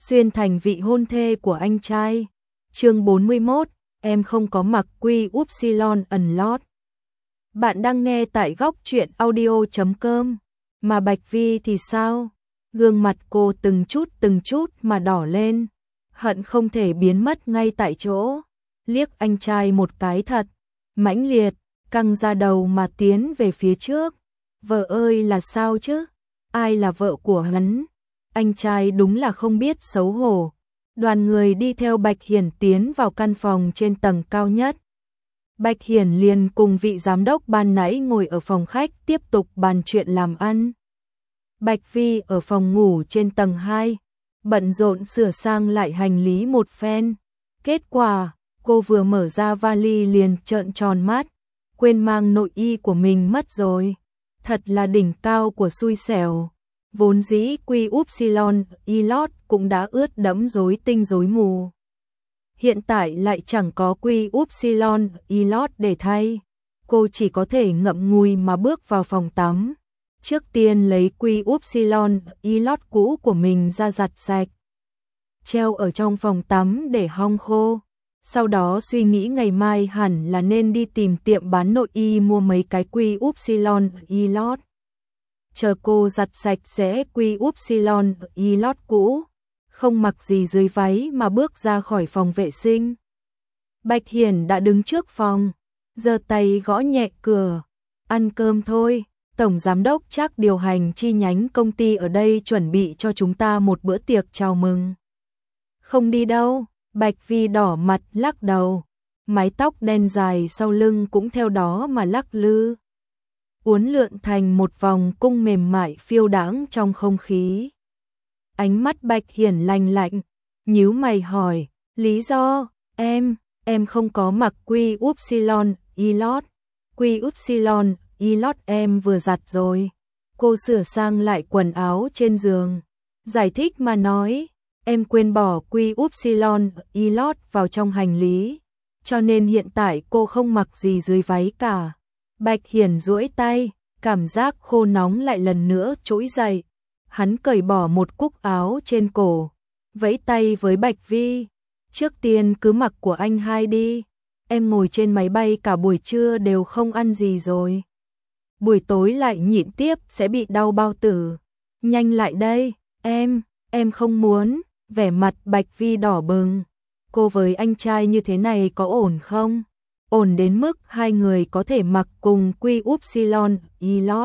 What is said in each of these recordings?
xuyên thành vị hôn thê của anh trai. Chương 41, em không có mặc quy upsilon unload. Bạn đang nghe tại góc truyện audio.com. Mà Bạch Vi thì sao? Gương mặt cô từng chút mà đỏ lên, hận không thể biến mất ngay tại chỗ. Liếc anh trai một cái thật mãnh liệt, căng ra đầu mà tiến về phía trước. Vợ ơi là sao chứ? Ai là vợ của hắn? Anh trai đúng là không biết xấu hổ. Đoàn người đi theo Bạch Hiển tiến vào căn phòng trên tầng cao nhất. Bạch Hiển liền cùng vị giám đốc ban nãy ngồi ở phòng khách tiếp tục bàn chuyện làm ăn. Bạch Vi ở phòng ngủ trên tầng 2, bận rộn sửa sang lại hành lý một phen. Kết quả, cô vừa mở ra vali liền trợn tròn mắt, quên mang nội y của mình mất rồi. Thật là đỉnh cao của xui xẻo. Vốn dĩ quy upsilon unload cũng đã ướt đẫm rối tinh rối mù. Hiện tại lại chẳng có quy upsilon unload để thay. Cô chỉ có thể ngậm ngùi mà bước vào phòng tắm. Trước tiên lấy quy upsilon unload cũ của mình ra giặt sạch, treo ở trong phòng tắm để hong khô. Sau đó suy nghĩ ngày mai hẳn là nên đi tìm tiệm bán nội y mua mấy cái quy upsilon unload. Chờ cô giặt sạch sẽ quy upsilon unload cũ, không mặc gì dưới váy mà bước ra khỏi phòng vệ sinh. Bạch Hiển đã đứng trước phòng, giơ tay gõ nhẹ cửa. Ăn cơm thôi, tổng giám đốc Trác điều hành chi nhánh công ty ở đây chuẩn bị cho chúng ta một bữa tiệc chào mừng. Không đi đâu, Bạch Vi đỏ mặt lắc đầu, mái tóc đen dài sau lưng cũng theo đó mà lắc lư, uốn lượn thành một vòng cung mềm mại phiêu đãng trong không khí. Ánh mắt Bạch Hiển lạnh lạnh, nhíu mày hỏi, lý do? Em không có mặc quy upsilon unload. Quy upsilon unload em vừa giặt rồi. Cô sửa sang lại quần áo trên giường, giải thích mà nói, em quên bỏ quy upsilon unload vào trong hành lý, cho nên hiện tại cô không mặc gì dưới váy cả. Bạch Hiển duỗi tay, cảm giác khô nóng lại lần nữa trỗi dậy. Hắn cởi bỏ một cúc áo trên cổ, vẫy tay với Bạch Vi, trước tiên cứ mặc của anh hai đi, em ngồi trên máy bay cả buổi trưa đều không ăn gì rồi. Buổi tối lại nhịn tiếp sẽ bị đau bao tử. Nhanh lại đây, em không muốn. Vẻ mặt Bạch Vi đỏ bừng. Cô với anh trai như thế này có ổn không? Ổn đến mức hai người có thể mặc cùng quy upsilon unload.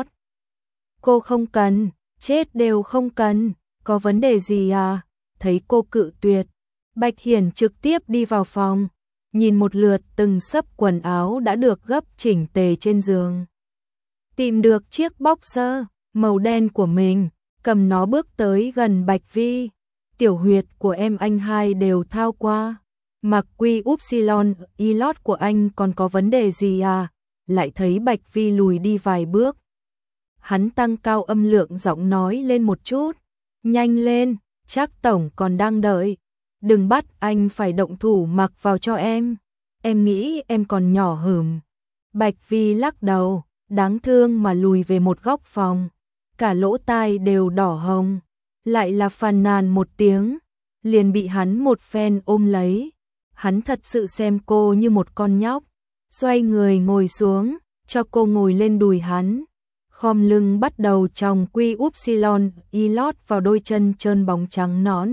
Cô không cần, chết đều không cần, có vấn đề gì à? Thấy cô cự tuyệt, Bạch Hiển trực tiếp đi vào phòng, nhìn một lượt từng xấp quần áo đã được gấp chỉnh tề trên giường. Tìm được chiếc boxer màu đen của mình, cầm nó bước tới gần Bạch Vi. Tiểu huyệt của em anh hai đều thao qua, mặc quy upsilon unload của anh còn có vấn đề gì à? Lại thấy Bạch Vi lùi đi vài bước. Hắn tăng cao âm lượng giọng nói lên một chút, nhanh lên, Trác tổng còn đang đợi, đừng bắt anh phải động thủ mặc vào cho em nghĩ em còn nhỏ hửm. Bạch Vi lắc đầu, đáng thương mà lùi về một góc phòng, cả lỗ tai đều đỏ hồng. Lại là phàn nàn một tiếng, liền bị hắn một phen ôm lấy. Hắn thật sự xem cô như một con nhóc, xoay người ngồi xuống, cho cô ngồi lên đùi hắn, khom lưng bắt đầu chòng quy upsilon unload vào đôi chân trơn bóng trắng nõn.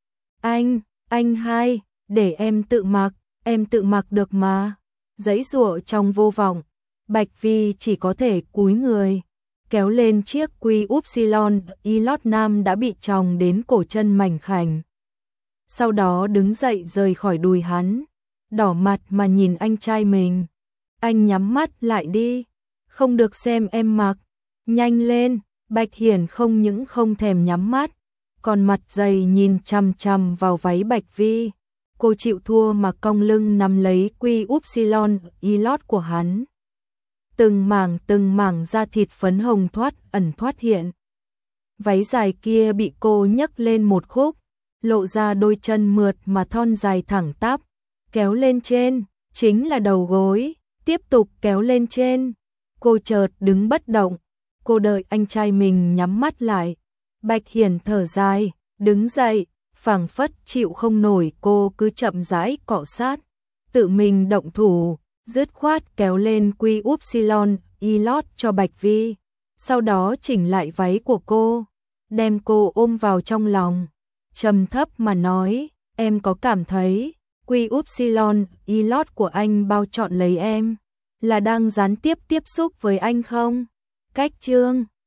Anh hai, để em tự mặc được mà. Giãy giụa trong vô vọng, Bạch Vi chỉ có thể cúi người, kéo lên chiếc quy upsilon unload nam đã bị tròng đến cổ chân mảnh khảnh. Sau đó đứng dậy rời khỏi đùi hắn, đỏ mặt mà nhìn anh trai mình. Anh nhắm mắt lại đi, không được xem em mặc, nhanh lên. Bạch Hiển không những không thèm nhắm mắt, còn mặt dày nhìn chằm chằm vào váy Bạch Vi. Cô chịu thua mà cong lưng nắm lấy quy upsilon unload của hắn. Từng mảng da thịt phấn hồng thoát hiện. Váy dài kia bị cô nhấc lên một khúc, lộ ra đôi chân mượt mà thon dài thẳng tắp, kéo lên trên, chính là đầu gối, tiếp tục kéo lên trên. Cô chợt đứng bất động, cô đợi anh trai mình nhắm mắt lại. Bạch Hiển thở dài, đứng dậy, phảng phất chịu không nổi, cô cứ chậm rãi cọ sát, tự mình động thủ, dứt khoát kéo lên quy upsilon y-lót cho Bạch Vi, sau đó chỉnh lại váy của cô, đem cô ôm vào trong lòng, trầm thấp mà nói, em có cảm thấy quy upsilon y-lót của anh bao trọn lấy em, là đang gián tiếp tiếp xúc với anh không? Cách chương